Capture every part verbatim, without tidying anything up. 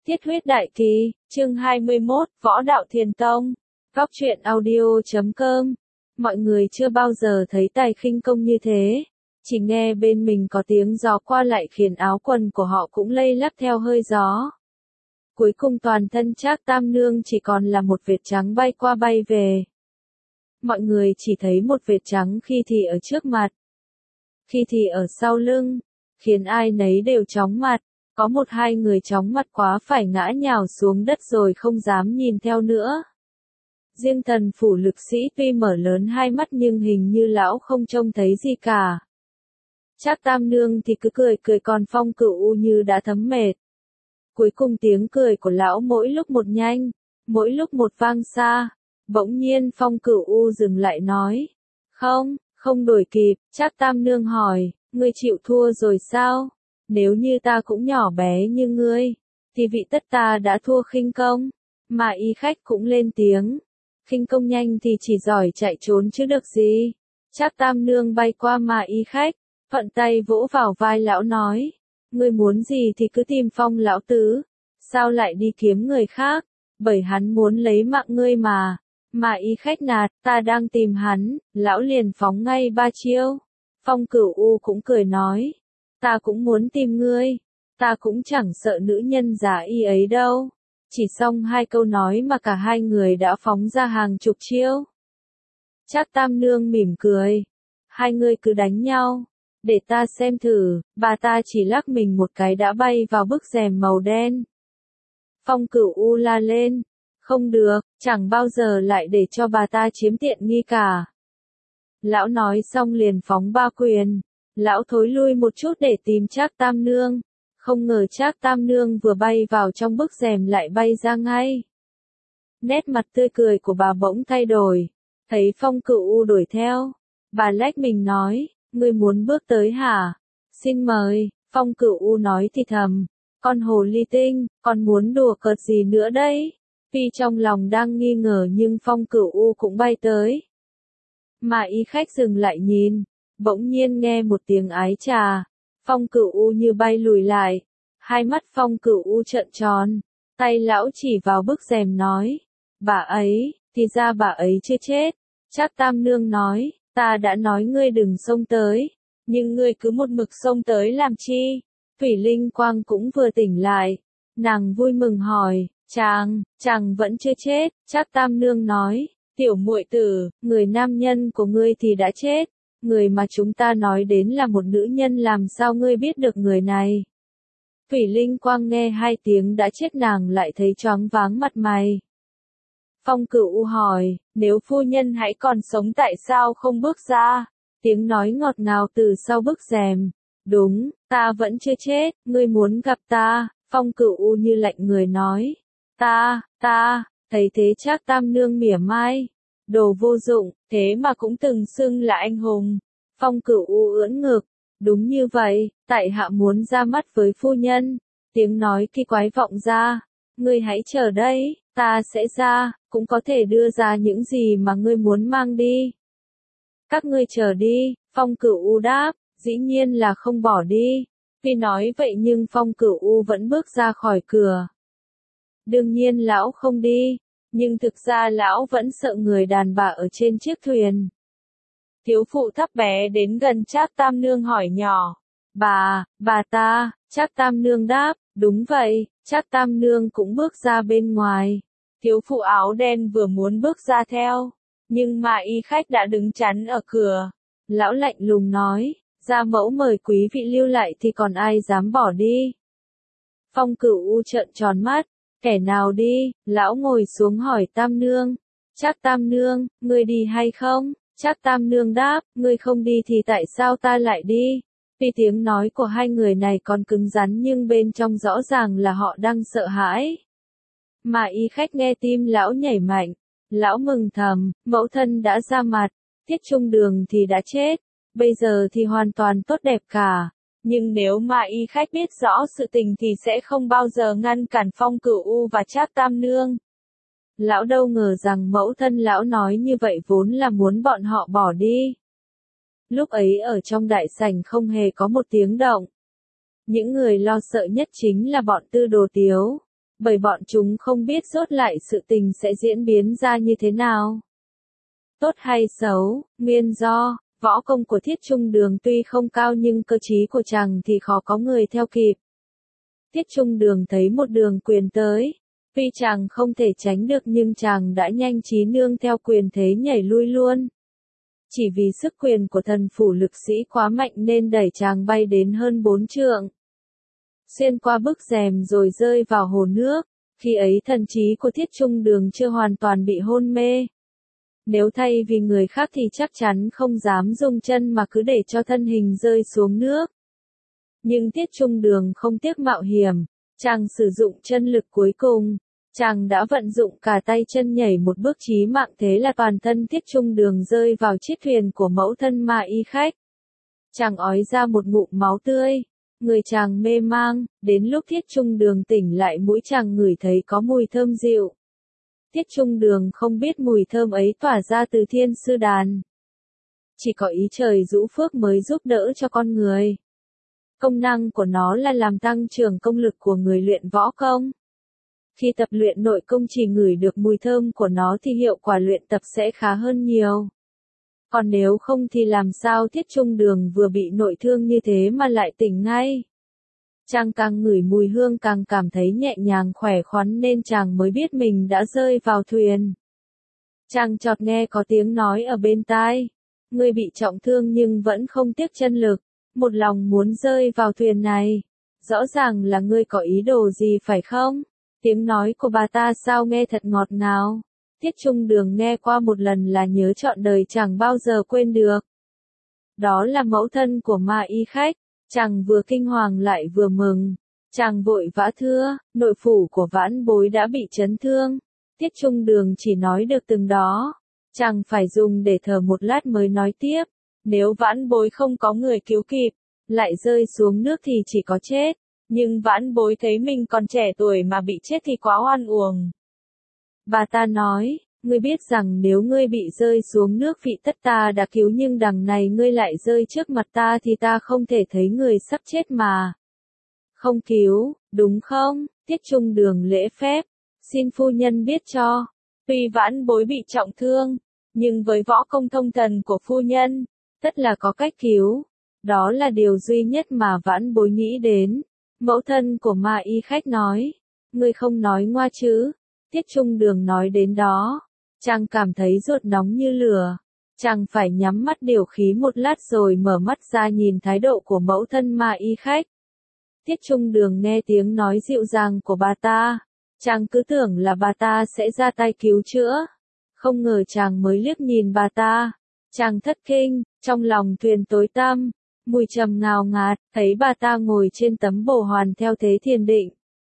Thiết huyết đại kỳ, chương hai mươi mốt, Võ đạo Thiền Tông. Góc truyện audio chấm com. Mọi người chưa bao giờ thấy tài khinh công như thế. Chỉ nghe bên mình có tiếng gió qua lại khiến áo quần của họ cũng lay lắc theo hơi gió. Cuối cùng toàn thân Trác Tam Nương chỉ còn là một vệt trắng bay qua bay về. Mọi người chỉ thấy một vệt trắng khi thì ở trước mặt, khi thì ở sau lưng, khiến ai nấy đều chóng mặt. Có một hai người chóng mặt quá phải ngã nhào xuống đất rồi không dám nhìn theo nữa. Riêng Thần Phủ Lực Sĩ tuy mở lớn hai mắt nhưng hình như lão không trông thấy gì cả. Trác Tam Nương thì cứ cười cười còn Phong Cửu U như đã thấm mệt. Cuối cùng tiếng cười của lão mỗi lúc một nhanh, mỗi lúc một vang xa. Bỗng nhiên Phong Cửu U dừng lại nói. Không, không đuổi kịp. Trác Tam Nương hỏi, ngươi chịu thua rồi sao? Nếu như ta cũng nhỏ bé như ngươi, thì vị tất ta đã thua khinh công. Mà y khách cũng lên tiếng. Khinh công nhanh thì chỉ giỏi chạy trốn chứ được gì. Trác Tam Nương bay qua mà y khách, thuận tay vỗ vào vai lão nói. Ngươi muốn gì thì cứ tìm Phong lão tứ. Sao lại đi kiếm người khác? Bởi hắn muốn lấy mạng ngươi mà. Mà y khách nạt, ta đang tìm hắn. Lão liền phóng ngay ba chiêu. Phong Cửu U cũng cười nói. Ta cũng muốn tìm ngươi, ta cũng chẳng sợ nữ nhân giả y ấy đâu. Chỉ xong hai câu nói mà cả hai người đã phóng ra hàng chục chiêu. Trác Tam Nương mỉm cười. Hai người cứ đánh nhau, để ta xem thử. Bà ta chỉ lắc mình một cái đã bay vào bức rèm màu đen. Phong Cửu U la lên. Không được, chẳng bao giờ lại để cho bà ta chiếm tiện nghi cả. Lão nói xong liền phóng ba quyền. Lão thối lui một chút để tìm Trác Tam Nương. Không ngờ Trác Tam Nương vừa bay vào trong bức rèm lại bay ra ngay. Nét mặt tươi cười của bà bỗng thay đổi. Thấy Phong Cửu U đuổi theo. Bà lách mình nói, ngươi muốn bước tới hả? Xin mời. Phong Cửu U nói thì thầm. Con hồ ly tinh, con muốn đùa cợt gì nữa đấy? Tuy trong lòng đang nghi ngờ nhưng Phong Cửu U cũng bay tới. Mà y khách dừng lại nhìn. Bỗng nhiên nghe một tiếng ái chà, Phong Cửu U như bay lùi lại, hai mắt Phong Cửu U trợn tròn, tay lão chỉ vào bức rèm nói, bà ấy, thì ra bà ấy chưa chết. Trác Tam Nương nói, ta đã nói ngươi đừng xông tới, nhưng ngươi cứ một mực xông tới làm chi? Thủy Linh Quang cũng vừa tỉnh lại, nàng vui mừng hỏi, chàng, chàng vẫn chưa chết. Trác Tam Nương nói, tiểu muội tử, người nam nhân của ngươi thì đã chết. Người mà chúng ta nói đến là một nữ nhân, làm sao ngươi biết được người này? Thủy Linh Quang nghe hai tiếng đã chết nàng lại thấy choáng váng mặt mày. Phong Cửu U hỏi, nếu phu nhân hãy còn sống tại sao không bước ra? Tiếng nói ngọt ngào từ sau bức rèm. Đúng, ta vẫn chưa chết, ngươi muốn gặp ta. Phong Cửu U như lạnh người nói. Ta, ta, thấy thế Trác Tam Nương mỉa mai. Đồ vô dụng, thế mà cũng từng xưng là anh hùng. Phong Cửu U ưỡn ngực. Đúng như vậy, tại hạ muốn ra mắt với phu nhân. Tiếng nói kỳ quái vọng ra. Ngươi hãy chờ đây, ta sẽ ra, cũng có thể đưa ra những gì mà ngươi muốn mang đi. Các ngươi chờ đi. Phong Cửu U đáp, dĩ nhiên là không bỏ đi. Tuy nói vậy nhưng Phong Cửu U vẫn bước ra khỏi cửa. Đương nhiên lão không đi. Nhưng thực ra lão vẫn sợ người đàn bà ở trên chiếc thuyền. Thiếu phụ thấp bé đến gần Trác Tam Nương hỏi nhỏ. Bà, bà ta. Trác Tam Nương đáp, đúng vậy. Trác Tam Nương cũng bước ra bên ngoài. Thiếu phụ áo đen vừa muốn bước ra theo. Nhưng mà y khách đã đứng chắn ở cửa. Lão lạnh lùng nói, gia mẫu mời quý vị lưu lại thì còn ai dám bỏ đi. Phong Cửu U trợn tròn mắt. Kẻ nào đi? Lão ngồi xuống hỏi Tam Nương. Trác Tam Nương, ngươi đi hay không? Trác Tam Nương đáp, ngươi không đi thì tại sao ta lại đi? Tuy tiếng nói của hai người này còn cứng rắn nhưng bên trong rõ ràng là họ đang sợ hãi. Mà y khách nghe tim lão nhảy mạnh. Lão mừng thầm, mẫu thân đã ra mặt, Tiết Trung Đường thì đã chết, bây giờ thì hoàn toàn tốt đẹp cả. Nhưng nếu mà y khách biết rõ sự tình thì sẽ không bao giờ ngăn cản Phong Cửu U và Trác Tam Nương. Lão đâu ngờ rằng mẫu thân lão nói như vậy vốn là muốn bọn họ bỏ đi. Lúc ấy ở trong đại sảnh không hề có một tiếng động. Những người lo sợ nhất chính là bọn Tư Đồ Tiếu. bởi bọn chúng không biết rốt lại sự tình sẽ diễn biến ra như thế nào. Tốt hay xấu, nguyên do, võ công của Thiết Trung Đường tuy không cao nhưng cơ trí của chàng thì khó có người theo kịp. Thiết Trung Đường thấy một đường quyền tới, tuy chàng không thể tránh được nhưng chàng đã nhanh trí nương theo quyền thế nhảy lui luôn. Chỉ vì sức quyền của thần phủ lực sĩ quá mạnh nên đẩy chàng bay đến hơn bốn trượng. Xuyên qua bức rèm rồi rơi vào hồ nước, khi ấy thần trí của Thiết Trung Đường chưa hoàn toàn bị hôn mê. Nếu thay vì người khác thì chắc chắn không dám dùng chân mà cứ để cho thân hình rơi xuống nước. Nhưng Thiết Trung Đường không tiếc mạo hiểm, chàng sử dụng chân lực cuối cùng, chàng đã vận dụng cả tay chân nhảy một bước chí mạng, thế là toàn thân Thiết Trung Đường rơi vào chiếc thuyền của mẫu thân Ma Y Khách. Chàng ói ra một ngụm máu tươi, người chàng mê mang, đến lúc Thiết Trung Đường tỉnh lại mũi chàng ngửi thấy có mùi thơm dịu. Thiết Trung Đường không biết mùi thơm ấy tỏa ra từ Thiên Sư Đàn. Chỉ có ý trời giũ phước mới giúp đỡ cho con người. Công năng của nó là làm tăng trưởng công lực của người luyện võ công. Khi tập luyện nội công chỉ ngửi được mùi thơm của nó thì hiệu quả luyện tập sẽ khá hơn nhiều. Còn nếu không thì làm sao Thiết Trung Đường vừa bị nội thương như thế mà lại tỉnh ngay. Chàng càng ngửi mùi hương càng cảm thấy nhẹ nhàng khỏe khoắn nên chàng mới biết mình đã rơi vào thuyền. Chàng chợt nghe có tiếng nói ở bên tai. Ngươi bị trọng thương nhưng vẫn không tiếc chân lực, một lòng muốn rơi vào thuyền này. Rõ ràng là ngươi có ý đồ gì phải không? Tiếng nói của bà ta sao nghe thật ngọt ngào. Thiết Trung Đường nghe qua một lần là nhớ trọn đời chẳng bao giờ quên được. Đó là mẫu thân của Ma Y Khách. Chàng vừa kinh hoàng lại vừa mừng. Chàng vội vã thưa, nội phủ của Vãn Bối đã bị chấn thương. Thiết Trung Đường chỉ nói được từng đó. Chàng phải dùng để thở một lát mới nói tiếp. Nếu Vãn Bối không có người cứu kịp, lại rơi xuống nước thì chỉ có chết. Nhưng Vãn Bối thấy mình còn trẻ tuổi mà bị chết thì quá oan uổng. Bà ta nói, ngươi biết rằng nếu ngươi bị rơi xuống nước vị tất ta đã cứu nhưng đằng này ngươi lại rơi trước mặt ta thì ta không thể thấy người sắp chết mà. Không cứu, đúng không? Thiết Trung Đường lễ phép, xin phu nhân biết cho. Tuy Vãn Bối bị trọng thương, nhưng với võ công thông thần của phu nhân, tất là có cách cứu. Đó là điều duy nhất mà Vãn Bối nghĩ đến. Mẫu thân của Ma Y Khách nói, ngươi không nói ngoa chứ. Thiết Trung Đường nói đến đó, chàng cảm thấy ruột nóng như lửa. Chàng phải nhắm mắt điều khí một lát rồi mở mắt ra nhìn thái độ của mẫu thân Ma Y Khách. Thiết Trung Đường nghe tiếng nói dịu dàng của bà ta, chàng cứ tưởng là bà ta sẽ ra tay cứu chữa. Không ngờ chàng mới liếc nhìn bà ta, chàng thất kinh, trong lòng thuyền tối tăm, mùi trầm ngào ngạt, thấy bà ta ngồi trên tấm bồ hoàn theo thế thiền định.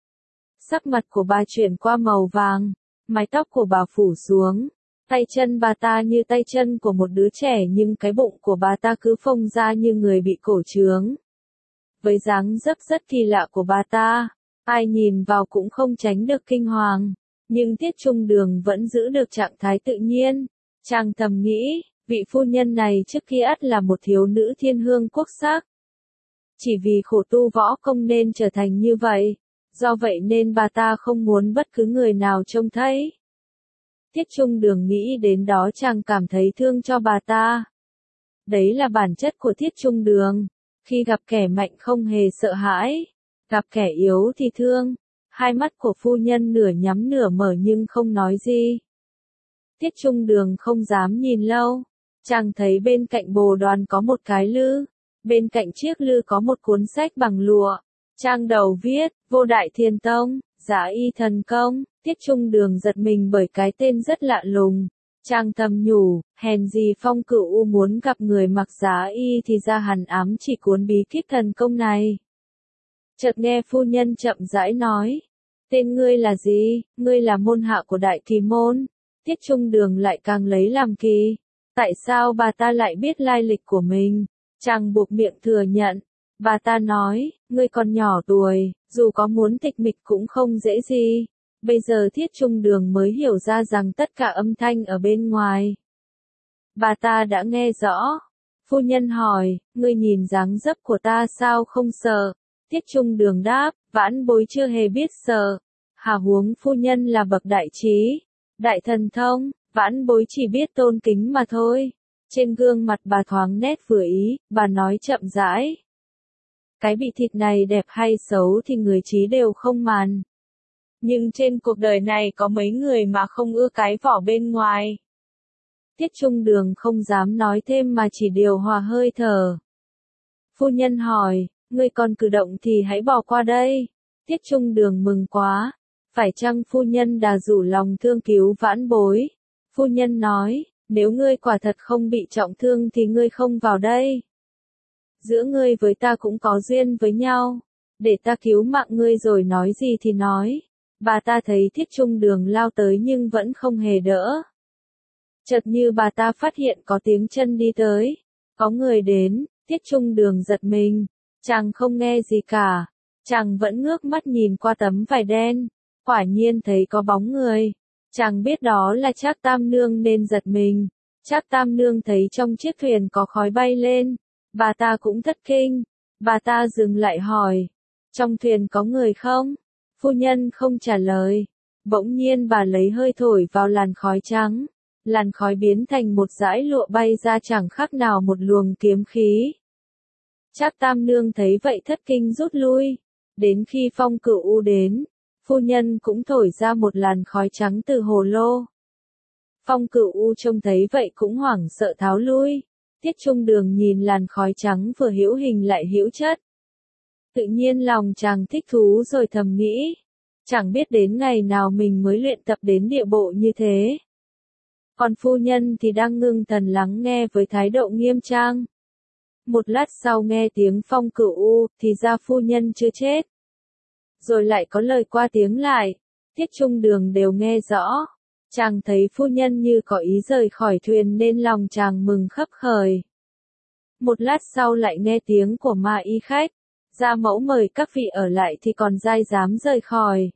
Sắc mặt của bà chuyển qua màu vàng, mái tóc của bà phủ xuống, tay chân bà ta như tay chân của một đứa trẻ nhưng cái bụng của bà ta cứ phồng ra như người bị cổ trướng. Với dáng dấp rất kỳ lạ của bà ta, ai nhìn vào cũng không tránh được kinh hoàng, nhưng Thiết Trung Đường vẫn giữ được trạng thái tự nhiên. Chàng thầm nghĩ, vị phu nhân này trước kia ắt là một thiếu nữ thiên hương quốc sắc. Chỉ vì khổ tu võ công nên trở thành như vậy. Do vậy nên bà ta không muốn bất cứ người nào trông thấy. Thiết Trung Đường nghĩ đến đó chàng cảm thấy thương cho bà ta. Đấy là bản chất của Thiết Trung Đường. Khi gặp kẻ mạnh không hề sợ hãi, gặp kẻ yếu thì thương. Hai mắt của phu nhân nửa nhắm nửa mở nhưng không nói gì. Thiết Trung Đường không dám nhìn lâu. Chàng thấy bên cạnh bồ đoàn có một cái lư. Bên cạnh chiếc lư có một cuốn sách bằng lụa. Trang đầu viết, Vô Đại Thiên Tông, Giá Y Thần Công. Thiết Trung Đường giật mình bởi cái tên rất lạ lùng. Trang thầm nhủ, hèn gì Phong Cửu U muốn gặp người mặc Giá Y thì ra hẳn ám chỉ cuốn bí kíp thần công này. Chợt nghe phu nhân chậm rãi nói, tên ngươi là gì? Ngươi là môn hạ của Đại Kỳ Môn. Thiết Trung Đường lại càng lấy làm kỳ. Tại sao bà ta lại biết lai lịch của mình? Chàng buộc miệng thừa nhận. Bà ta nói, ngươi còn nhỏ tuổi, dù có muốn tịch mịch cũng không dễ gì. Bây giờ Thiết Trung Đường mới hiểu ra rằng tất cả âm thanh ở bên ngoài. Bà ta đã nghe rõ. Phu nhân hỏi, ngươi nhìn dáng dấp của ta sao không sợ? Thiết Trung Đường đáp, Vãn Bối chưa hề biết sợ. Hà huống phu nhân là bậc đại trí, đại thần thông, vãn bối chỉ biết tôn kính mà thôi. Trên gương mặt bà thoáng nét vừa ý, bà nói chậm rãi. Cái bị thịt này đẹp hay xấu thì người trí đều không màn. Nhưng trên cuộc đời này có mấy người mà không ưa cái vỏ bên ngoài. Tiết Trung Đường không dám nói thêm mà chỉ điều hòa hơi thở. Phu nhân hỏi, ngươi còn cử động thì hãy bỏ qua đây. Tiết Trung Đường mừng quá. Phải chăng phu nhân đã rủ lòng thương cứu vãn bối? Phu nhân nói, nếu ngươi quả thật không bị trọng thương thì ngươi không vào đây. Giữa ngươi với ta cũng có duyên với nhau. Để ta cứu mạng ngươi rồi nói gì thì nói. Bà ta thấy Tiết Trung Đường lao tới nhưng vẫn không hề đỡ. Chợt như bà ta phát hiện có tiếng chân đi tới. Có người đến, Tiết Trung Đường giật mình. Chàng không nghe gì cả. Chàng vẫn ngước mắt nhìn qua tấm vải đen. Quả nhiên thấy có bóng người. Chàng biết đó là Trác Tam Nương nên giật mình. Trác Tam Nương thấy trong chiếc thuyền có khói bay lên. Bà ta cũng thất kinh. Bà ta dừng lại hỏi. Trong thuyền có người không? Phu nhân không trả lời. Bỗng nhiên bà lấy hơi thổi vào làn khói trắng. Làn khói biến thành một dải lụa bay ra chẳng khác nào một luồng kiếm khí. Trác Tam Nương thấy vậy thất kinh rút lui. Đến khi Phong Cửu U đến, phu nhân cũng thổi ra một làn khói trắng từ hồ lô. Phong Cửu U trông thấy vậy cũng hoảng sợ tháo lui. Tiết Trung Đường nhìn làn khói trắng vừa hữu hình lại hữu chất. Tự nhiên lòng chàng thích thú rồi thầm nghĩ. Chẳng biết đến ngày nào mình mới luyện tập đến địa bộ như thế. Còn phu nhân thì đang ngưng thần lắng nghe với thái độ nghiêm trang. Một lát sau nghe tiếng Phong Cửu U, thì ra phu nhân chưa chết. Rồi lại có lời qua tiếng lại, Tiết Trung Đường đều nghe rõ. Chàng thấy phu nhân như có ý rời khỏi thuyền nên lòng chàng mừng khấp khởi. Một lát sau lại nghe tiếng của Ma Y khách, gia mẫu mời các vị ở lại thì còn dai dám rời khỏi.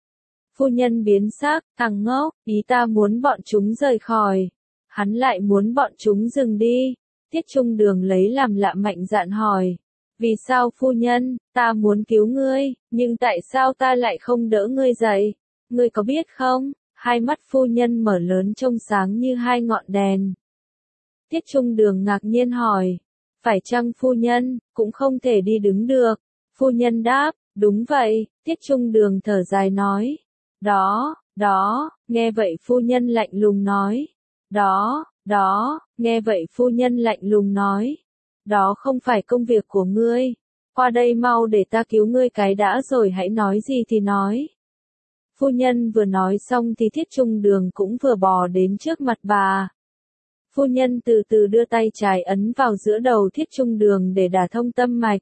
Phu nhân biến sắc, thằng ngốc, ý ta muốn bọn chúng rời khỏi. Hắn lại muốn bọn chúng dừng đi. Tiết Trung Đường lấy làm lạ mạnh dạn hỏi. Vì sao phu nhân, ta muốn cứu ngươi, nhưng tại sao ta lại không đỡ ngươi dậy? Ngươi có biết không? Hai mắt phu nhân mở lớn trông sáng như hai ngọn đèn. Tiết Trung Đường ngạc nhiên hỏi. Phải chăng phu nhân, cũng không thể đi đứng được? Phu nhân đáp, đúng vậy. Tiết Trung Đường thở dài nói. Đó, đó, nghe vậy phu nhân lạnh lùng nói. Đó, đó, nghe vậy phu nhân lạnh lùng nói. Đó không phải công việc của ngươi. Qua đây mau để ta cứu ngươi cái đã rồi hãy nói gì thì nói. Phu nhân vừa nói xong thì Tiết Trung Đường cũng vừa bò đến trước mặt bà. Phu nhân từ từ đưa tay trái ấn vào giữa đầu Tiết Trung Đường để đả thông tâm mạch.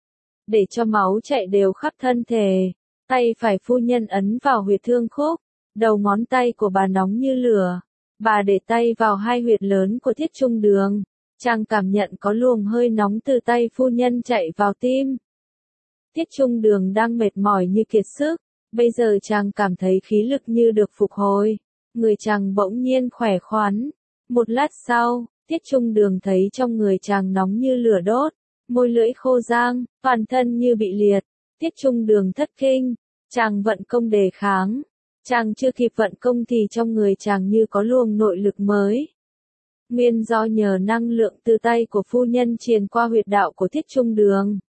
Để cho máu chạy đều khắp thân thể. Tay phải phu nhân ấn vào huyệt thương khúc. Đầu ngón tay của bà nóng như lửa. Bà để tay vào hai huyệt lớn của Tiết Trung Đường. Chàng cảm nhận có luồng hơi nóng từ tay phu nhân chạy vào tim. Tiết Trung Đường đang mệt mỏi như kiệt sức. Bây giờ chàng cảm thấy khí lực như được phục hồi. Người chàng bỗng nhiên khỏe khoắn. Một lát sau, Tiết Trung Đường thấy trong người chàng nóng như lửa đốt. Môi lưỡi khô rang, toàn thân như bị liệt. Tiết Trung Đường thất kinh. Chàng vận công đề kháng. Chàng chưa kịp vận công thì trong người chàng như có luồng nội lực mới. Nguyên do nhờ năng lượng từ tay của phu nhân truyền qua huyệt đạo của Tiết Trung Đường.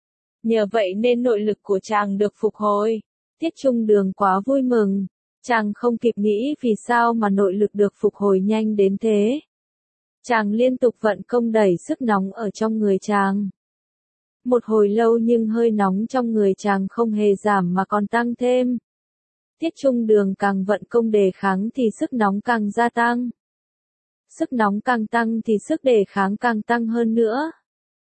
Nhờ vậy nên nội lực của chàng được phục hồi. Tiết Trung Đường quá vui mừng. Chàng không kịp nghĩ vì sao mà nội lực được phục hồi nhanh đến thế. Chàng liên tục vận công đẩy sức nóng ở trong người chàng. Một hồi lâu nhưng hơi nóng trong người chàng không hề giảm mà còn tăng thêm. Tiết Trung Đường càng vận công đề kháng thì sức nóng càng gia tăng. Sức nóng càng tăng thì sức đề kháng càng tăng hơn nữa.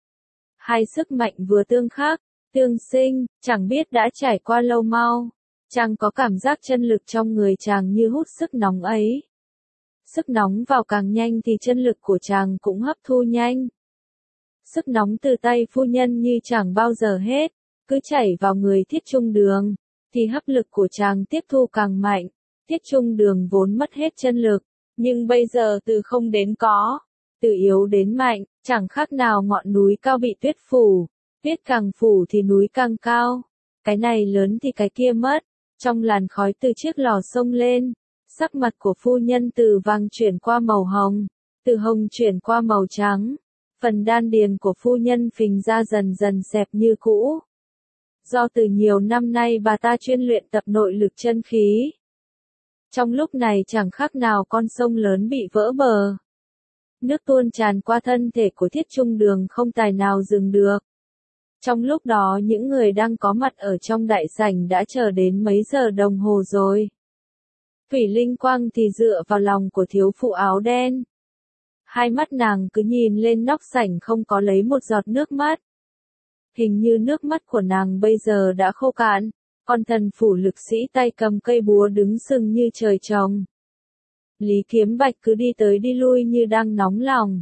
Hai sức mạnh vừa tương khắc, tương sinh, chẳng biết đã trải qua lâu mau. Chàng có cảm giác chân lực trong người chàng như hút sức nóng ấy. Sức nóng vào càng nhanh thì chân lực của chàng cũng hấp thu nhanh. Sức nóng từ tay phu nhân như chẳng bao giờ hết, cứ chảy vào người Tiết Trung Đường, thì hấp lực của chàng tiếp thu càng mạnh. Tiết Trung Đường vốn mất hết chân lực, nhưng bây giờ từ không đến có, từ yếu đến mạnh, chẳng khác nào ngọn núi cao bị tuyết phủ, tuyết càng phủ thì núi càng cao. Cái này lớn thì cái kia mất, Trong làn khói từ chiếc lò xông lên, sắc mặt của phu nhân từ vàng chuyển qua màu hồng, từ hồng chuyển qua màu trắng. Phần đan điền của phu nhân phình ra dần dần xẹp như cũ. Do từ nhiều năm nay bà ta chuyên luyện tập nội lực chân khí. Trong lúc này chẳng khác nào con sông lớn bị vỡ bờ. Nước tuôn tràn qua thân thể của Thiết Trung Đường không tài nào dừng được. Trong lúc đó những người đang có mặt ở trong đại sảnh đã chờ đến mấy giờ đồng hồ rồi. Thủy Linh Quang thì dựa vào lòng của thiếu phụ áo đen. Hai mắt nàng cứ nhìn lên nóc sảnh không có lấy một giọt nước mắt. Hình như nước mắt của nàng bây giờ đã khô cạn, còn thần phủ lực sĩ tay cầm cây búa đứng sừng như trời trồng. Lý Kiếm Bạch cứ đi tới đi lui như đang nóng lòng.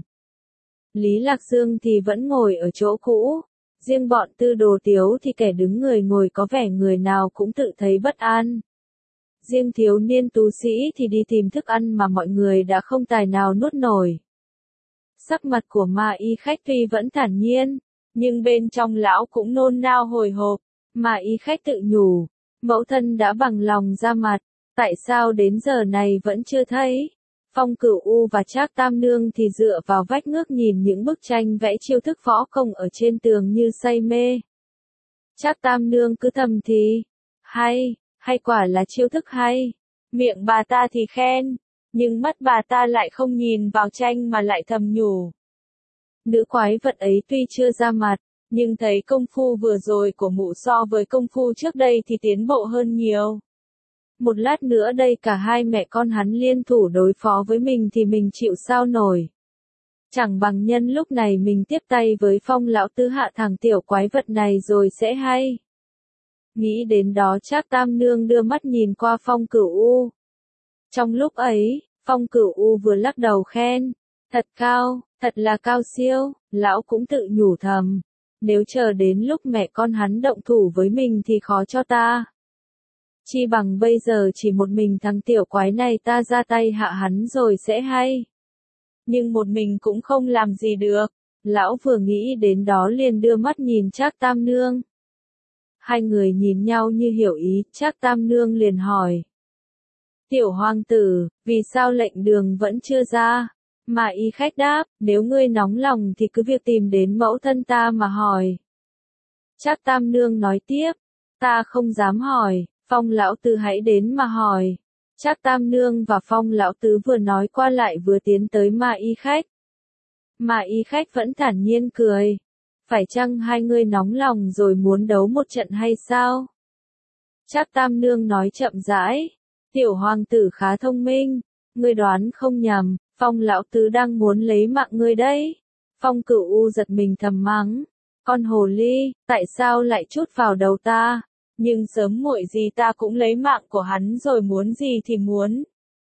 Lý Lạc Dương thì vẫn ngồi ở chỗ cũ, riêng bọn Tư Đồ Tiếu thì kẻ đứng người ngồi có vẻ người nào cũng tự thấy bất an. Riêng thiếu niên tú sĩ thì đi tìm thức ăn mà mọi người đã không tài nào nuốt nổi. Sắc mặt của Ma Y Khách tuy vẫn thản nhiên, nhưng bên trong lão cũng nôn nao hồi hộp. Ma Y Khách tự nhủ, mẫu thân đã bằng lòng ra mặt, tại sao đến giờ này vẫn chưa thấy? Phong Cửu U và Trác Tam Nương thì dựa vào vách ngước nhìn những bức tranh vẽ chiêu thức võ công ở trên tường như say mê. Trác Tam Nương cứ thầm thì, hay, hay quả là chiêu thức hay. Miệng bà ta thì khen, nhưng mắt bà ta lại không nhìn vào tranh mà lại thầm nhủ. Nữ quái vật ấy tuy chưa ra mặt, nhưng thấy công phu vừa rồi của mụ so với công phu trước đây thì tiến bộ hơn nhiều. Một lát nữa đây cả hai mẹ con hắn liên thủ đối phó với mình thì mình chịu sao nổi. Chẳng bằng nhân lúc này mình tiếp tay với Phong lão tứ hạ thằng tiểu quái vật này rồi sẽ hay. Nghĩ đến đó Trác Tam Nương đưa mắt nhìn qua Phong Cửu U. Trong lúc ấy, Phong Cửu U vừa lắc đầu khen, thật cao, thật là cao siêu, lão cũng tự nhủ thầm. Nếu chờ đến lúc mẹ con hắn động thủ với mình thì khó cho ta. Chi bằng bây giờ chỉ một mình thằng tiểu quái này ta ra tay hạ hắn rồi sẽ hay. Nhưng một mình cũng không làm gì được. Lão vừa nghĩ đến đó liền đưa mắt nhìn Trác Tam Nương. Hai người nhìn nhau như hiểu ý, Trác Tam Nương liền hỏi. Tiểu hoàng tử, vì sao lệnh đường vẫn chưa ra? Mà Y Khách đáp, nếu ngươi nóng lòng thì cứ việc tìm đến mẫu thân ta mà hỏi. Trác Tam Nương nói tiếp, ta không dám hỏi, Phong lão tứ hãy đến mà hỏi. Trác Tam Nương và Phong lão tứ vừa nói qua lại vừa tiến tới Ma Y Khách. Ma Y Khách vẫn thản nhiên cười. Phải chăng hai ngươi nóng lòng rồi muốn đấu một trận hay sao? Trác Tam Nương nói chậm rãi, tiểu hoàng tử khá thông minh, ngươi đoán không nhầm, Phong lão tứ đang muốn lấy mạng ngươi đấy. Phong Cửu U giật mình thầm mắng, con hồ ly, tại sao lại chút vào đầu ta? Nhưng sớm muộn gì ta cũng lấy mạng của hắn rồi muốn gì thì muốn.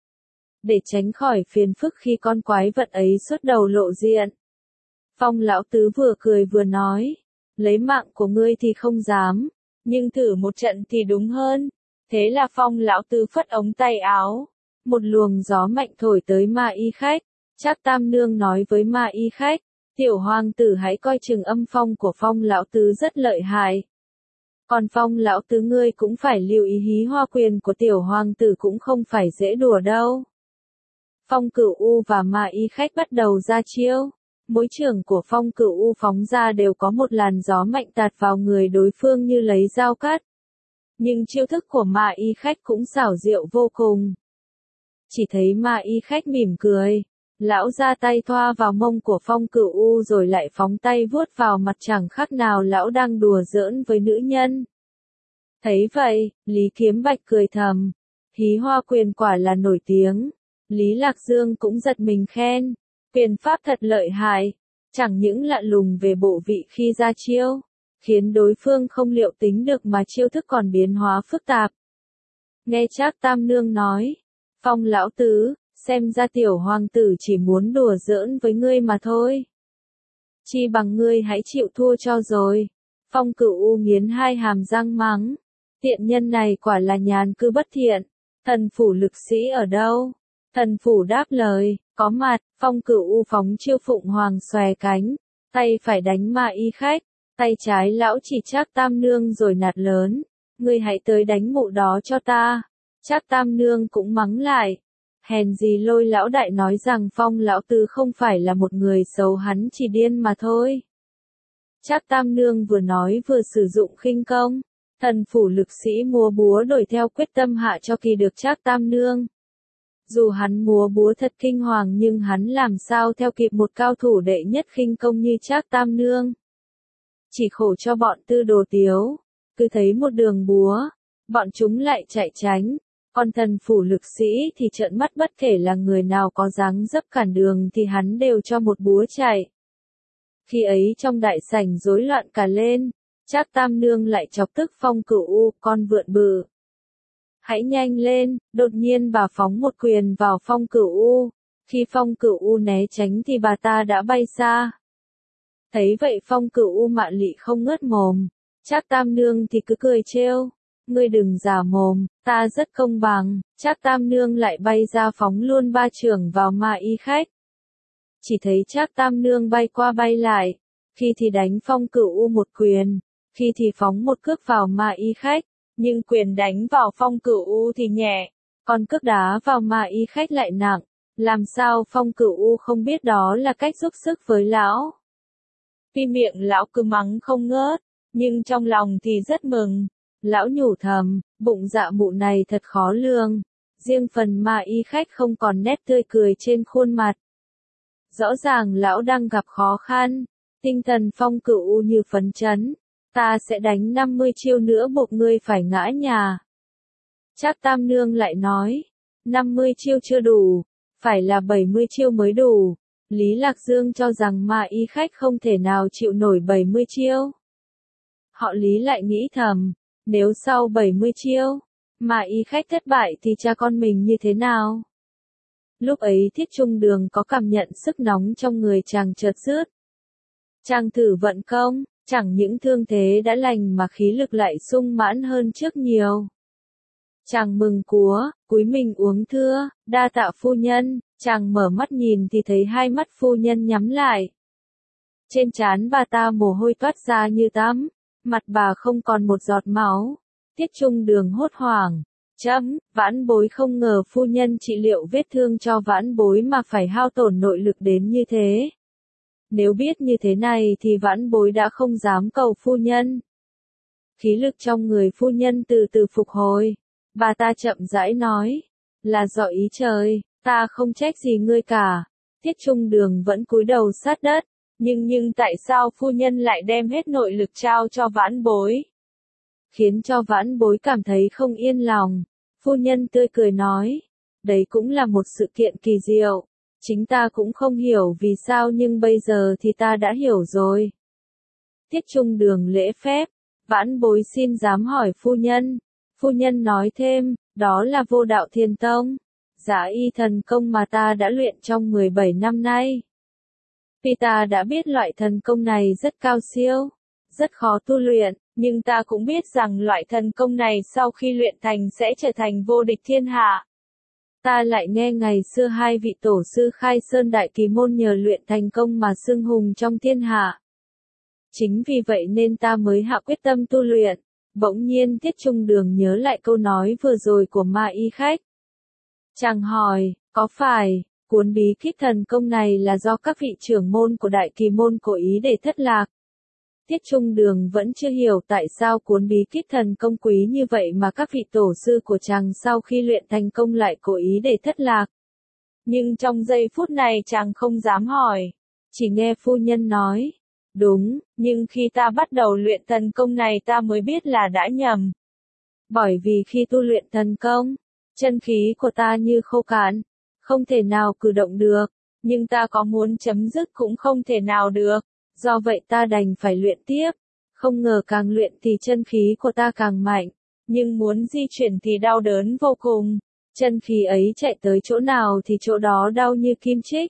Để tránh khỏi phiền phức khi con quái vật ấy xuất đầu lộ diện. Phong lão tứ vừa cười vừa nói, lấy mạng của ngươi thì không dám, nhưng thử một trận thì đúng hơn. Thế là Phong lão tứ phất ống tay áo, một luồng gió mạnh thổi tới Ma Y Khách. Trác Tam Nương nói với Ma Y Khách, tiểu hoàng tử hãy coi chừng âm phong của Phong lão tứ rất lợi hại. Còn Phong lão tứ ngươi cũng phải lưu ý hí hoa quyền của tiểu hoàng tử cũng không phải dễ đùa đâu. Phong Cửu U và Ma Y Khách bắt đầu ra chiêu. Mỗi trường của Phong Cửu U phóng ra đều có một làn gió mạnh tạt vào người đối phương như lấy dao cắt. Nhưng chiêu thức của Ma Y Khách cũng xảo diệu vô cùng. Chỉ thấy Ma Y Khách mỉm cười, lão ra tay thoa vào mông của Phong Cửu U rồi lại phóng tay vuốt vào mặt chẳng khác nào lão đang đùa giỡn với nữ nhân. Thấy vậy, Lý Kiếm Bạch cười thầm, hí hoa quyền quả là nổi tiếng. Lý Lạc Dương cũng giật mình khen, quyền pháp thật lợi hại, chẳng những lạ lùng về bộ vị khi ra chiêu, khiến đối phương không liệu tính được mà chiêu thức còn biến hóa phức tạp. Nghe Trác Tam Nương nói, Phong lão tứ, xem ra tiểu hoàng tử chỉ muốn đùa giỡn với ngươi mà thôi. Chi bằng ngươi hãy chịu thua cho rồi. Phong Cửu U nghiến hai hàm răng mắng, tiện nhân này quả là nhàn cư bất thiện. Thần phủ lực sĩ ở đâu? Thần phủ đáp lời, có mặt. Phong Cửu U phóng chiêu Phụng Hoàng xòe cánh, tay phải đánh Ma Y Khách, tay trái lão chỉ Trác Tam Nương rồi nạt lớn, ngươi hãy tới đánh mụ đó cho ta. Trác Tam Nương cũng mắng lại. Hèn gì Lôi lão đại nói rằng Phong lão tứ không phải là một người xấu, hắn chỉ điên mà thôi. Trác Tam Nương vừa nói vừa sử dụng khinh công. Thần phủ lực sĩ múa búa đổi theo quyết tâm hạ cho kỳ được Trác Tam Nương. Dù hắn múa búa thật kinh hoàng nhưng hắn làm sao theo kịp một cao thủ đệ nhất khinh công như Trác Tam Nương. Chỉ khổ cho bọn Tư Đồ Tiếu, cứ thấy một đường búa, bọn chúng lại chạy tránh, còn thần phủ lực sĩ thì trợn mắt, bất kể là người nào có dáng dấp cản đường thì hắn đều cho một búa chạy. Khi ấy trong đại sảnh rối loạn cả lên, Trác Tam Nương lại chọc tức Phong Cửu U, con vượn bự. Hãy nhanh lên, đột nhiên bà phóng một quyền vào Phong Cửu U, khi Phong Cửu U né tránh thì bà ta đã bay xa. Thấy vậy Phong Cửu U mạn lị không ngớt mồm, Trác Tam Nương thì cứ cười trêu, ngươi đừng giả mồm, ta rất công bằng. Trác Tam Nương lại bay ra phóng luôn ba chưởng vào Ma Y Khách. Chỉ thấy Trác Tam Nương bay qua bay lại, khi thì đánh Phong Cửu U một quyền, khi thì phóng một cước vào Ma Y Khách, nhưng quyền đánh vào Phong Cửu U thì nhẹ, còn cước đá vào Ma Y Khách lại nặng, làm sao Phong Cửu U không biết đó là cách giúp sức với lão. Tuy miệng lão cứ mắng không ngớt, nhưng trong lòng thì rất mừng. Lão nhủ thầm, bụng dạ mụ này thật khó lường. Riêng phần Ma Y Khách không còn nét tươi cười trên khuôn mặt. Rõ ràng lão đang gặp khó khăn. Tinh thần Phong Cửu U như phấn chấn. Ta sẽ đánh năm mươi chiêu nữa buộc ngươi phải ngã nhà. Trác Tam Nương lại nói, năm mươi chiêu chưa đủ, phải là bảy mươi chiêu mới đủ. Lý Lạc Dương cho rằng Ma Y Khách không thể nào chịu nổi bảy mươi chiêu. Họ Lý lại nghĩ thầm, nếu sau bảy mươi chiêu, Ma Y Khách thất bại thì cha con mình như thế nào? Lúc ấy Thiết Trung Đường có cảm nhận sức nóng trong người chàng chợt rứt. Chàng thử vận công, chẳng những thương thế đã lành mà khí lực lại sung mãn hơn trước nhiều. Chàng mừng cúa, cúi mình uống thưa, đa tạ phu nhân. Chàng mở mắt nhìn thì thấy hai mắt phu nhân nhắm lại. Trên trán bà ta mồ hôi toát ra như tắm, mặt bà không còn một giọt máu. Tiết Trung Đường hốt hoảng, chấm, Vãn Bối không ngờ phu nhân trị liệu vết thương cho Vãn Bối mà phải hao tổn nội lực đến như thế. Nếu biết như thế này thì Vãn Bối đã không dám cầu phu nhân. Khí lực trong người phu nhân từ từ phục hồi, bà ta chậm rãi nói, là do ý trời. Ta không trách gì ngươi cả. Tiết Trung Đường vẫn cúi đầu sát đất, nhưng nhưng tại sao phu nhân lại đem hết nội lực trao cho Vãn Bối? Khiến cho Vãn Bối cảm thấy không yên lòng. Phu nhân tươi cười nói, đấy cũng là một sự kiện kỳ diệu. Chính ta cũng không hiểu vì sao nhưng bây giờ thì ta đã hiểu rồi. Tiết Trung Đường lễ phép, Vãn Bối xin dám hỏi phu nhân. Phu nhân nói thêm, đó là Vô Đạo Thiên Tông. Giả y thần công mà ta đã luyện trong mười bảy năm nay. Vì ta đã biết loại thần công này rất cao siêu, rất khó tu luyện, nhưng ta cũng biết rằng loại thần công này sau khi luyện thành sẽ trở thành vô địch thiên hạ. Ta lại nghe ngày xưa hai vị tổ sư Khai Sơn Đại Kỳ Môn nhờ luyện thành công mà xưng hùng trong thiên hạ. Chính vì vậy nên ta mới hạ quyết tâm tu luyện. Bỗng nhiên Tiết Trung Đường nhớ lại câu nói vừa rồi của Ma Y Khách. Chàng hỏi, có phải, cuốn bí kíp thần công này là do các vị trưởng môn của Đại Kỳ Môn cố ý để thất lạc? Tiết Trung Đường vẫn chưa hiểu tại sao cuốn bí kíp thần công quý như vậy mà các vị tổ sư của chàng sau khi luyện thành công lại cố ý để thất lạc. Nhưng trong giây phút này chàng không dám hỏi, chỉ nghe phu nhân nói, đúng, nhưng khi ta bắt đầu luyện thần công này ta mới biết là đã nhầm. Bởi vì khi tu luyện thần công, chân khí của ta như khô cạn, không thể nào cử động được, nhưng ta có muốn chấm dứt cũng không thể nào được, do vậy ta đành phải luyện tiếp, không ngờ càng luyện thì chân khí của ta càng mạnh, nhưng muốn di chuyển thì đau đớn vô cùng, chân khí ấy chạy tới chỗ nào thì chỗ đó đau như kim chích.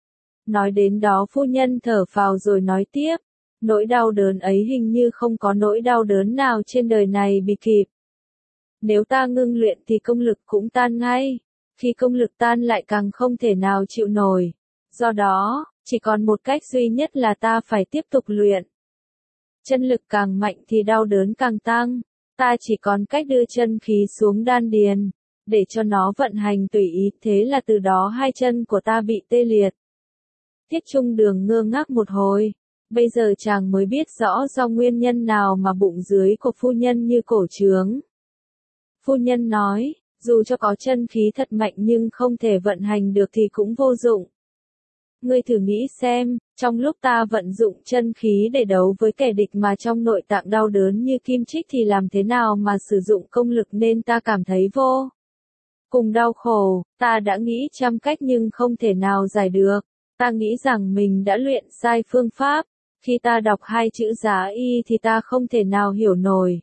Nói đến đó phu nhân thở phào rồi nói tiếp, nỗi đau đớn ấy hình như không có nỗi đau đớn nào trên đời này bị kịp. Nếu ta ngưng luyện thì công lực cũng tan ngay, khi công lực tan lại càng không thể nào chịu nổi. Do đó, chỉ còn một cách duy nhất là ta phải tiếp tục luyện. Chân lực càng mạnh thì đau đớn càng tăng, Ta chỉ còn cách đưa chân khí xuống đan điền, để cho nó vận hành tùy ý, thế là từ đó hai chân của ta bị tê liệt. Tiết Trung Đường ngơ ngác một hồi, bây giờ chàng mới biết rõ do nguyên nhân nào mà bụng dưới của phu nhân như cổ trướng. Phu nhân nói, dù cho có chân khí thật mạnh nhưng không thể vận hành được thì cũng vô dụng. Ngươi thử nghĩ xem, trong lúc ta vận dụng chân khí để đấu với kẻ địch mà trong nội tạng đau đớn như kim chích thì làm thế nào mà sử dụng công lực nên ta cảm thấy vô cùng đau khổ. Ta đã nghĩ trăm cách nhưng không thể nào giải được. Ta nghĩ rằng mình đã luyện sai phương pháp. Khi ta đọc hai chữ giá y thì ta không thể nào hiểu nổi.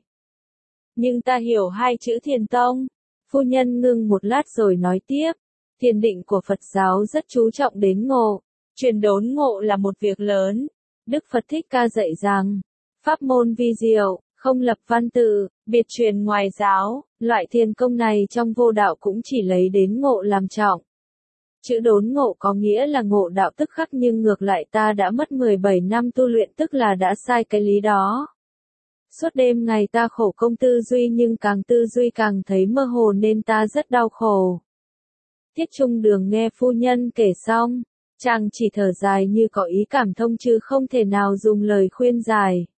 Nhưng ta hiểu hai chữ thiền tông. Phu nhân ngưng một lát rồi nói tiếp. Thiền định của Phật giáo rất chú trọng đến ngộ. Truyền đốn ngộ là một việc lớn. Đức Phật Thích Ca dạy rằng, pháp môn vi diệu, không lập văn tự, biệt truyền ngoài giáo, loại thiền công này trong vô đạo cũng chỉ lấy đến ngộ làm trọng. Chữ đốn ngộ có nghĩa là ngộ đạo tức khắc nhưng ngược lại ta đã mất mười bảy năm tu luyện tức là đã sai cái lý đó. Suốt đêm ngày ta khổ công tư duy nhưng càng tư duy càng thấy mơ hồ nên ta rất đau khổ. Tiết Trung Đường nghe phu nhân kể xong, chàng chỉ thở dài như có ý cảm thông chứ không thể nào dùng lời khuyên giải.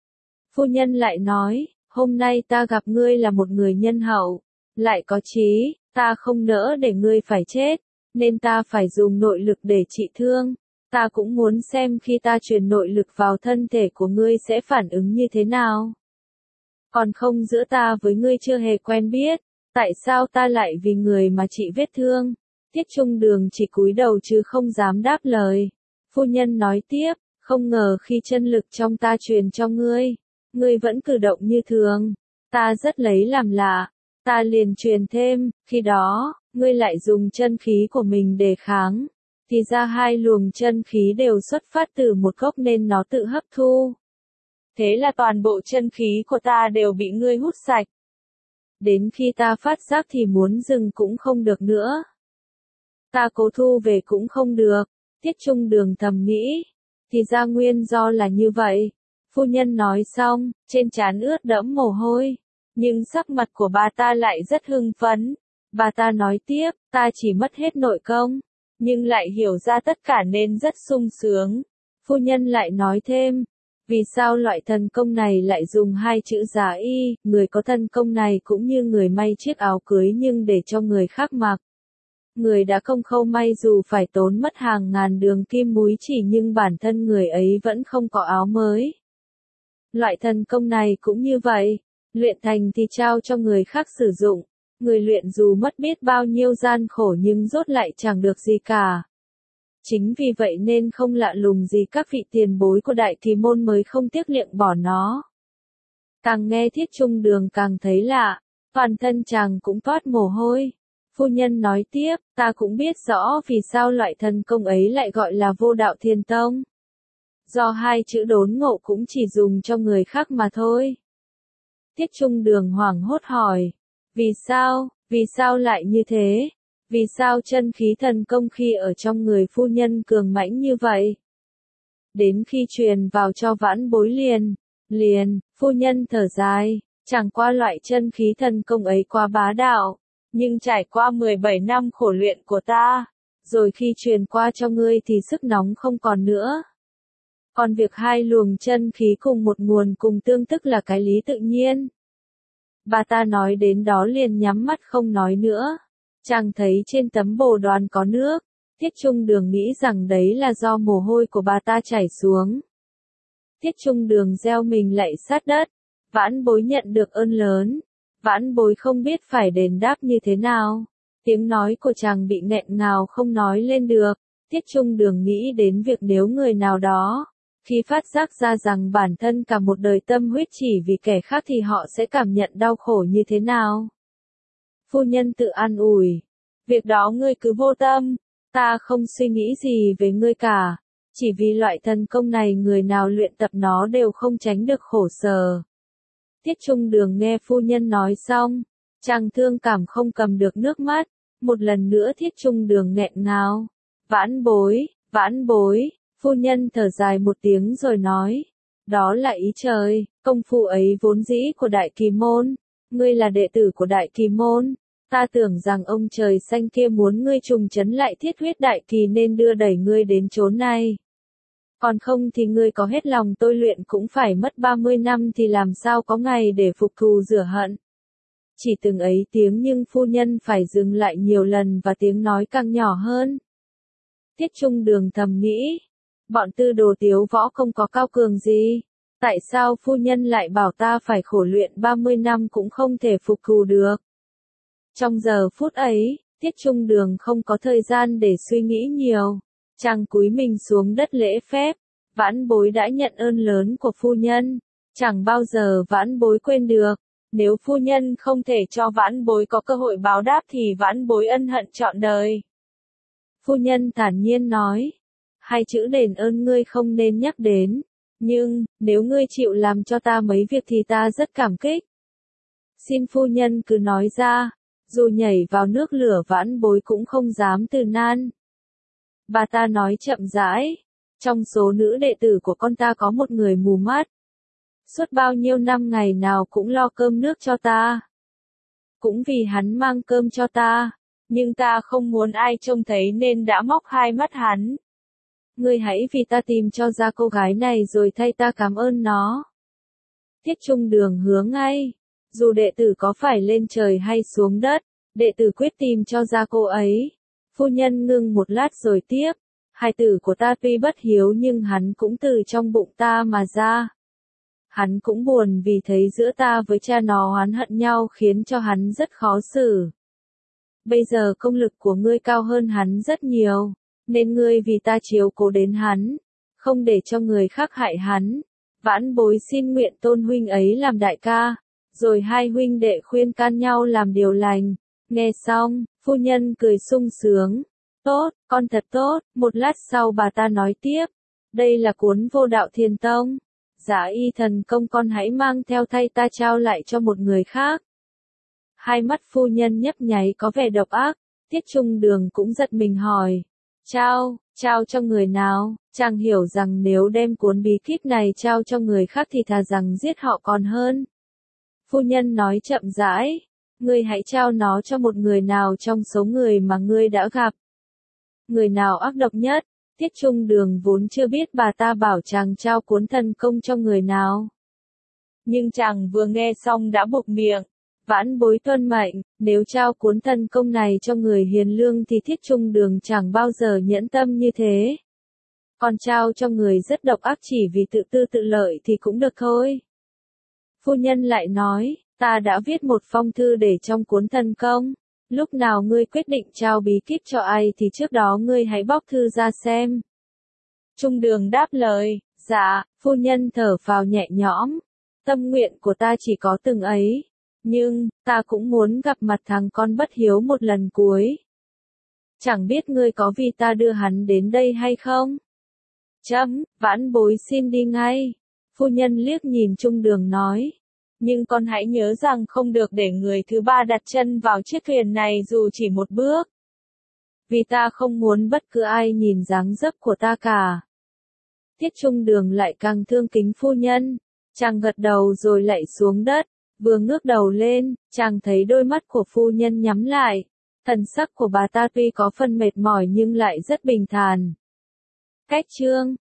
Phu nhân lại nói, hôm nay ta gặp ngươi là một người nhân hậu, lại có trí, ta không nỡ để ngươi phải chết, nên ta phải dùng nội lực để trị thương. Ta cũng muốn xem khi ta truyền nội lực vào thân thể của ngươi sẽ phản ứng như thế nào. Còn không giữa ta với ngươi chưa hề quen biết, tại sao ta lại vì người mà trị vết thương? Tiết Trung Đường chỉ cúi đầu chứ không dám đáp lời. Phu nhân nói tiếp, không ngờ khi chân lực trong ta truyền cho ngươi, ngươi vẫn cử động như thường. Ta rất lấy làm lạ. Ta liền truyền thêm, khi đó, ngươi lại dùng chân khí của mình để kháng. Thì ra hai luồng chân khí đều xuất phát từ một gốc nên nó tự hấp thu. Thế là toàn bộ chân khí của ta đều bị ngươi hút sạch. Đến khi ta phát giác thì muốn dừng cũng không được nữa. Ta cố thu về cũng không được. Tiết Trung Đường thầm nghĩ. Thì ra nguyên do là như vậy. Phu nhân nói xong, trên trán ướt đẫm mồ hôi. Nhưng sắc mặt của bà ta lại rất hưng phấn. Bà ta nói tiếp, ta chỉ mất hết nội công, nhưng lại hiểu ra tất cả nên rất sung sướng. Phu nhân lại nói thêm, vì sao loại thần công này lại dùng hai chữ giá y, người có thần công này cũng như người may chiếc áo cưới nhưng để cho người khác mặc. Người đã công khâu may dù phải tốn mất hàng ngàn đường kim múi chỉ nhưng bản thân người ấy vẫn không có áo mới. Loại thần công này cũng như vậy, luyện thành thì trao cho người khác sử dụng. Người luyện dù mất biết bao nhiêu gian khổ nhưng rốt lại chẳng được gì cả. Chính vì vậy nên không lạ lùng gì các vị tiền bối của Đại Kỳ Môn mới không tiếc liệng bỏ nó. Càng nghe Thiết Trung Đường càng thấy lạ, toàn thân chàng cũng toát mồ hôi. Phu nhân nói tiếp, ta cũng biết rõ vì sao loại thần công ấy lại gọi là Vô Đạo Thiền Tông. Do hai chữ đốn ngộ cũng chỉ dùng cho người khác mà thôi. Tiết Trung Đường hoảng hốt hỏi. Vì sao, vì sao lại như thế? Vì sao chân khí thần công khi ở trong người phu nhân cường mãnh như vậy? Đến khi truyền vào cho vãn bối liền, liền, phu nhân thở dài, chẳng qua loại chân khí thần công ấy quá bá đạo, nhưng trải qua mười bảy năm khổ luyện của ta, rồi khi truyền qua cho ngươi thì sức nóng không còn nữa. Còn việc hai luồng chân khí cùng một nguồn cùng tương tức là cái lý tự nhiên. Bà ta nói đến đó liền nhắm mắt không nói nữa. Chàng thấy trên tấm bồ đoàn có nước. Tiết Trung Đường nghĩ rằng đấy là do mồ hôi của bà ta chảy xuống. Tiết Trung Đường gieo mình lạy sát đất. Vãn bối nhận được ơn lớn. Vãn bối không biết phải đền đáp như thế nào. Tiếng nói của chàng bị nghẹn ngào không nói lên được. Tiết Trung Đường nghĩ đến việc nếu người nào đó, khi phát giác ra rằng bản thân cả một đời tâm huyết chỉ vì kẻ khác thì họ sẽ cảm nhận đau khổ như thế nào. Phu nhân tự an ủi. Việc đó ngươi cứ vô tâm, ta không suy nghĩ gì về ngươi cả. Chỉ vì loại thần công này người nào luyện tập nó đều không tránh được khổ sở. Tiết Trung Đường nghe phu nhân nói xong, chàng thương cảm không cầm được nước mắt. Một lần nữa Thiết Trung Đường nghẹn ngào. Vãn bối, vãn bối. Phu nhân thở dài một tiếng rồi nói, Đó là ý trời, công phu ấy vốn dĩ của Đại Kỳ Môn. Ngươi là đệ tử của Đại Kỳ Môn. Ta tưởng rằng ông trời xanh kia muốn ngươi trùng trấn lại thiết huyết đại kỳ nên đưa đẩy ngươi đến chốn này. Còn không thì ngươi có hết lòng tôi luyện cũng phải mất ba mươi năm thì làm sao có ngày để phục thù rửa hận. Chỉ từng ấy tiếng nhưng phu nhân phải dừng lại nhiều lần và tiếng nói càng nhỏ hơn. Tiết Trung Đường thầm nghĩ, bọn tư đồ Tiếu Võ không có cao cường gì. Tại sao phu nhân lại bảo ta phải khổ luyện ba mươi năm cũng không thể phục thù được? Trong giờ phút ấy, Tiết Trung Đường không có thời gian để suy nghĩ nhiều. Chàng cúi mình xuống đất lễ phép. Vãn bối đã nhận ơn lớn của phu nhân. Chẳng bao giờ vãn bối quên được. Nếu phu nhân không thể cho vãn bối có cơ hội báo đáp thì vãn bối ân hận trọn đời. Phu nhân thản nhiên nói. Hai chữ đền ơn ngươi không nên nhắc đến. Nhưng, nếu ngươi chịu làm cho ta mấy việc thì ta rất cảm kích. Xin phu nhân cứ nói ra. Dù nhảy vào nước lửa vãn bối cũng không dám từ nan. Bà ta nói chậm rãi. Trong số nữ đệ tử của con ta có một người mù mắt. Suốt bao nhiêu năm ngày nào cũng lo cơm nước cho ta. Cũng vì hắn mang cơm cho ta. Nhưng ta không muốn ai trông thấy nên đã móc hai mắt hắn. Ngươi hãy vì ta tìm cho ra cô gái này rồi thay ta cảm ơn nó. Tiết Trung Đường hứa ngay. Dù đệ tử có phải lên trời hay xuống đất, đệ tử quyết tìm cho ra cô ấy. Phu nhân ngưng một lát rồi tiếp. Hài tử của ta tuy bất hiếu nhưng hắn cũng từ trong bụng ta mà ra. Hắn cũng buồn vì thấy giữa ta với cha nó oán hận nhau khiến cho hắn rất khó xử. Bây giờ công lực của ngươi cao hơn hắn rất nhiều, nên ngươi vì ta chiếu cố đến hắn, không để cho người khác hại hắn. Vãn bối xin nguyện tôn huynh ấy làm đại ca. Rồi hai huynh đệ khuyên can nhau làm điều lành. Nghe xong, phu nhân cười sung sướng. Tốt, con thật tốt. Một lát sau bà ta nói tiếp. Đây là cuốn Vô Đạo Thiền Tông. Giả y thần công con hãy mang theo thay ta trao lại cho một người khác. Hai mắt phu nhân nhấp nháy có vẻ độc ác. Tiết Trung Đường cũng giật mình hỏi. Trao, trao cho người nào? Chàng hiểu rằng nếu đem cuốn bí kíp này trao cho người khác thì thà rằng giết họ còn hơn. Phu nhân nói chậm rãi, ngươi hãy trao nó cho một người nào trong số người mà ngươi đã gặp. Người nào ác độc nhất? Tiết Trung Đường vốn chưa biết bà ta bảo chàng trao cuốn thần công cho người nào. Nhưng chàng vừa nghe xong đã buộc miệng. Vãn bối tuân mệnh, nếu trao cuốn thần công này cho người hiền lương thì Tiết Trung Đường chẳng bao giờ nhẫn tâm như thế. Còn trao cho người rất độc ác chỉ vì tự tư tự lợi thì cũng được thôi. Phu nhân lại nói, ta đã viết một phong thư để trong cuốn thần công. Lúc nào ngươi quyết định trao bí kíp cho ai thì trước đó ngươi hãy bóc thư ra xem. Trung Đường đáp lời, dạ, phu nhân thở phào nhẹ nhõm. Tâm nguyện của ta chỉ có từng ấy. Nhưng, ta cũng muốn gặp mặt thằng con bất hiếu một lần cuối. Chẳng biết ngươi có vì ta đưa hắn đến đây hay không? Chấm, vãn bối xin đi ngay. Phu nhân liếc nhìn Trung Đường nói. Nhưng con hãy nhớ rằng không được để người thứ ba đặt chân vào chiếc thuyền này dù chỉ một bước. Vì ta không muốn bất cứ ai nhìn dáng dấp của ta cả. Tiết Trung Đường lại càng thương kính phu nhân. Chàng gật đầu rồi lạy xuống đất. Vừa ngước đầu lên, chàng thấy đôi mắt của phu nhân nhắm lại. Thần sắc của bà ta tuy có phần mệt mỏi nhưng lại rất bình thản. Cách chương